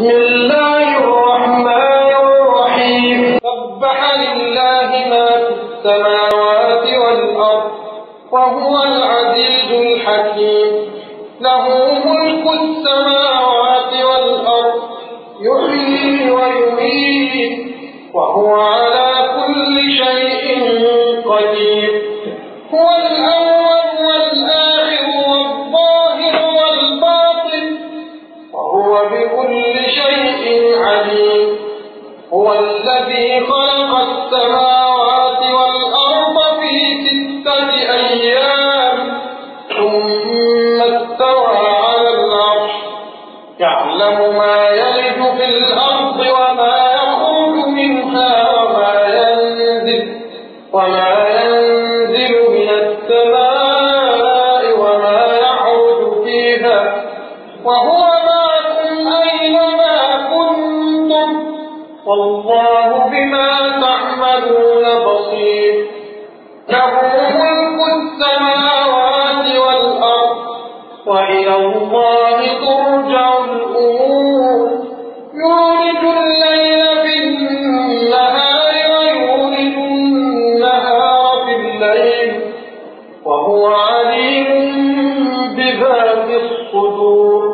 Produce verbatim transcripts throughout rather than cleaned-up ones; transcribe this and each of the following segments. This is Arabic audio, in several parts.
بسم الله الرحمن الرحيم سبح لله ما في السماوات والأرض وهو العزيز الحكيم له ملك السماوات والأرض يحيي ويميت وهو على كل شيء قدير هو الأول والآخر والظاهر والباطن وهو بكل شيء عليم هو الذي خلق السماوات والأرض في ستة أيام ثم استوى على العرش يعلم ما يلج في الأرض وما يخرج منها وما ينزل وما ينزل من السماء وما يعرج فيها وهو معكم أينما كنتم والله بما تعملون بصير له ملك السماوات والأرض وإلى الله ترجع الأمور يولج الليل في النهار ويولج النهار في الليل وهو عليم بذات الصدور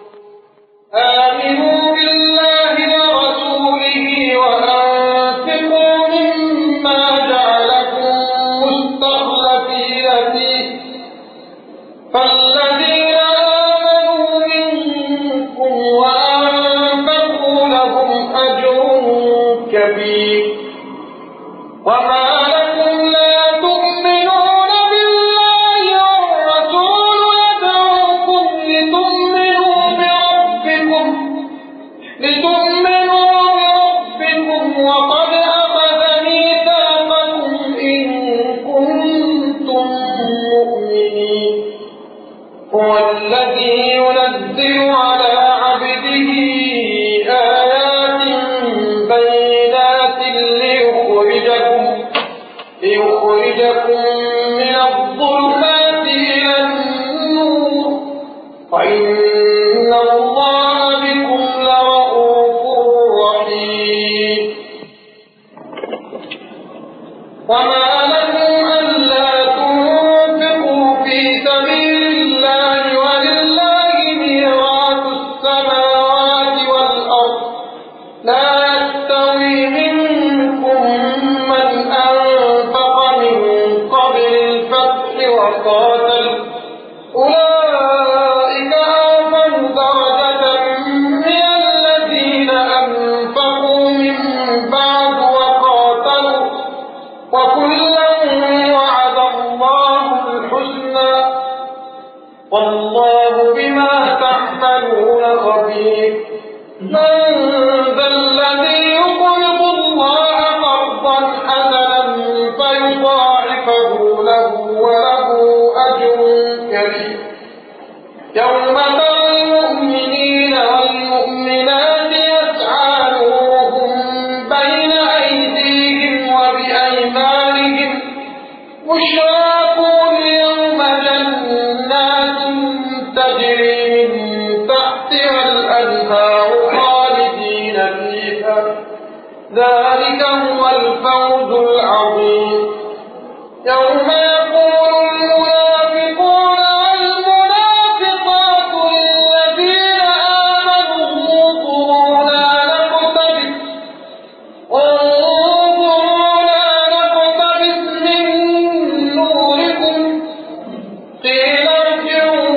آمنوا بالله ورسوله وأنفقوا مما جعلكم مستخلفين فيه فالذين آمنوا منكم وأنفقوا لهم أجر كبير وما لكم لا تؤمنون بالله والرسول يدعوكم لتؤمنوا بربكم لتؤمنوا بربكم وقد أخذ ميثاقكم إن كنتم مؤمنين هو الذي ينزل على عبده آيات بينات ليخرجكم ليخرجكم من الظلمات إلى النور وإن الله بكم لرؤوف رحيم وما لكم ألا تنفقوا في سبيل الله ولله ميراث السماوات والأرض لا يستوي منكم من أنفق من قبل الفتح وقاتل أولئك أعظم درجة من الذين أنفقوا من بعد وقاتلوا وكلا وعد الله الحسنى والله بما تعملون خبير من ذا الذي يقرض الله قرضا حسنا فيضاعفه له وله أجر كريم يوم ترى المؤمنين والمؤمنات يسعى نورهم بين أيديهم وبأيمانهم بشراكم اليوم جنات تجري من تحتها الأنهار خالدين فيها ذلك هو الفوز العظيم يوم يقول المنافقون والمنافقات للذين آمنوا انظرونا نقتبس انظرونا نقتبس من نوركم قيل ارجعوا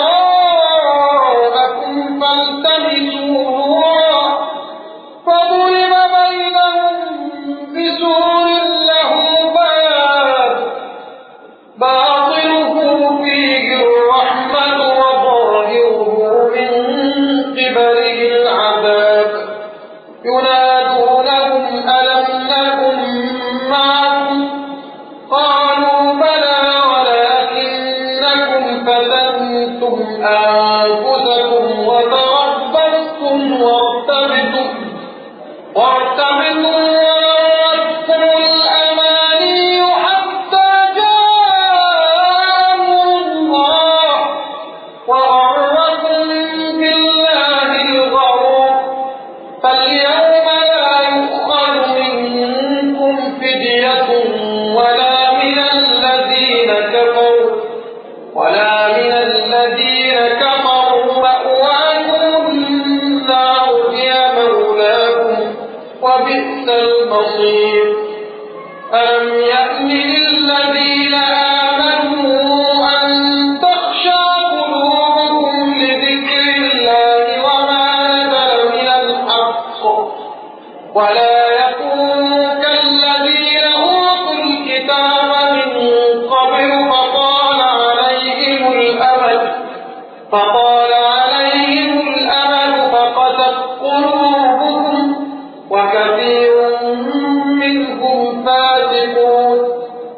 وراءكم فالتمسوا نورا فضرب بينهم بسور له باب باطنه فيه الرحمة وظاهره من قبله العذاب ينادونهم ألم نكن معكم قالوا بلى ولكنكم فتنتم أنفسكم وتربصتم وارتبتم وارتبتم وغرتكم الأماني حتى جاء أمر الله وغركم بالله الغرور فاليوم لا يؤخذ منكم فدية ولا من الذين كفروا ولا من الذين كفروا مأواكم النار هي مولاكم وبئس المصير. ألم يأن للذين آمنوا أن تخشع قلوبكم لذكر الله وما نزل من الحق ولا يكونوا كالذين أوتوا الكتاب من قبل فطال عليهم الأمد فطال عليهم الأمد فقست قلوبكم وكثير منهم فاسقون.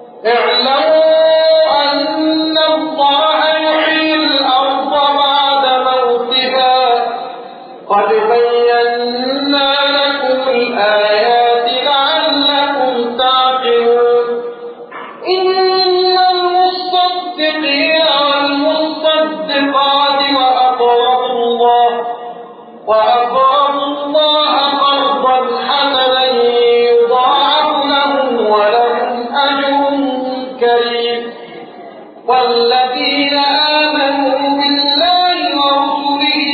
اعلموا أن الله يحيي الأرض بعد موتها قد بينا لكم الآيات لعلكم تعقلون. إن المصدقين والمصدقات وأقرضوا الله وأقرضوا الله قرضا حسنا يضاعف لهم ولهم أجر كريم. والذين آمنوا بالله ورسله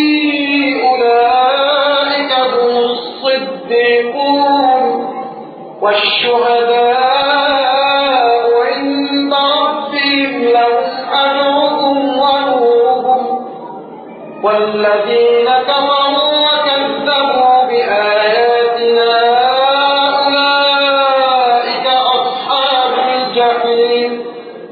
أولئك هم الصديقون والشهداء عند ربهم لهم أجرهم ونورهم. والذين كفروا وكذبوا بآياتنا أولئك أصحاب الجحيم.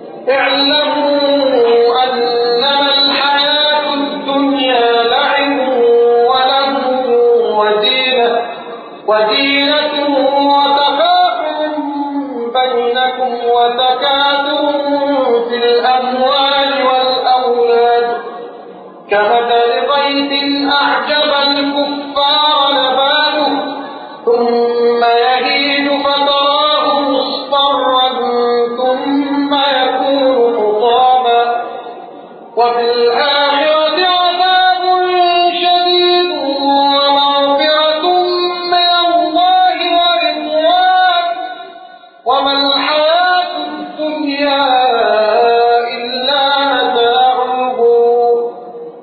اعلموا أنما الحياة الدنيا لعب ولهو وزينة وزينة وتفاخر بينكم وتكاثر في الأموال والأولاد كمثل غيث أعجب الكفار نباته ثم يهيج فتراه مصفرا ثم يكون حطاما وفي الآخرة عذاب شديد ومغفرة من الله ورضوان وما الحياة الدنيا إلا متاع الغرور.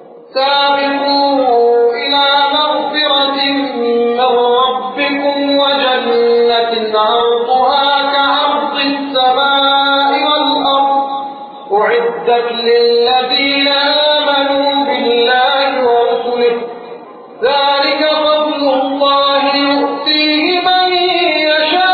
سابقوا إلى مغفرة من ربكم وجنة عرضها كعرض السماء والأرض أعدت للذين آمنوا بالله ورسله ذلك فضل الله يؤتيه من يشاء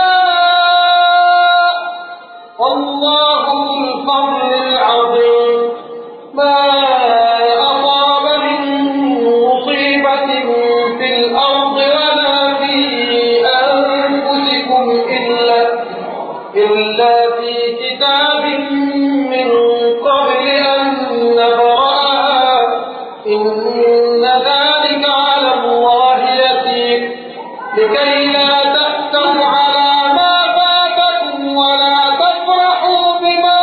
والله ذو الفضل العظيم. ما أصاب من مصيبة في الأرض ولا في أنفسكم إلا إلا في كتاب من قبل أن نبرأها إن ذلك على الله يسير. لكي لا تأسوا على ما فاتكم ولا تفرحوا بما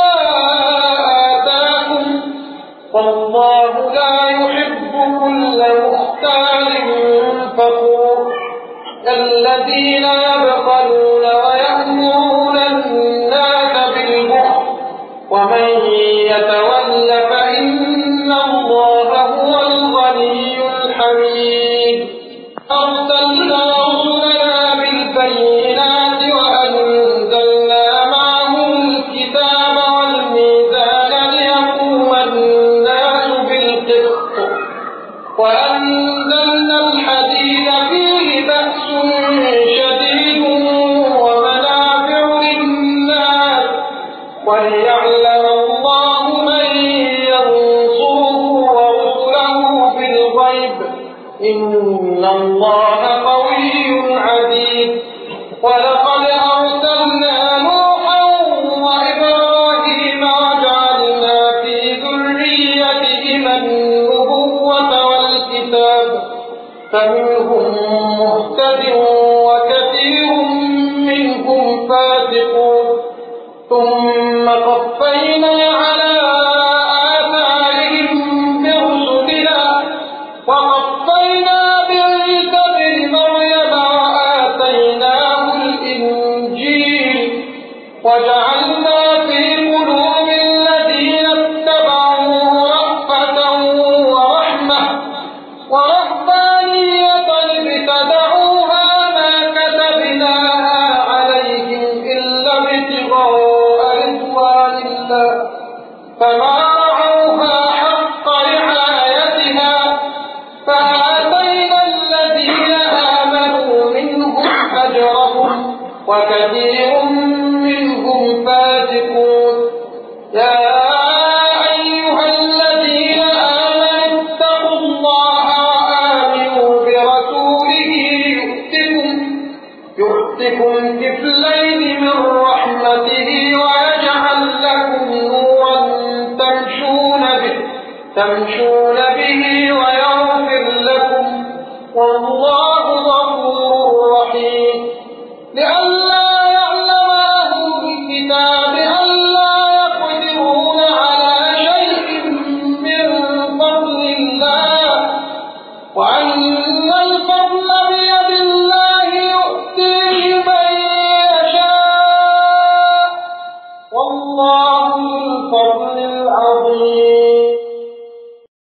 آتاكم والله لا يحب كل مختال فخور. الذين يبخلون ويأمرون الناس بالبخل ومن يتول فإن الله هو الغني الحميد. أرسلنا رسلنا بالبينات وأنزلنا معهم الكتاب والميزان ليقوم الناس بالقسط وأنزلنا الحديد فيه بأس شديد ومنافع للناس وليعلم الله من ينصره ورسله بالغيب إن الله قوي عزيز. ولقد أرسلنا نوحا وإبراهيم وجعلنا في ذريتهما النبوة والكتاب فمنهم مهتد وكثير منهم فاسقون. ثم قفينا على آثارهم برسلنا وقفينا بعيسى ابن وكثير منهم فاسقون. يا أيها الذين آمنوا اتقوا الله وآمنوا برسوله يؤتكم يؤتكم كفلين من رحمته ويجعل لكم نورا تمشون به تمشون به ويغفر لكم والله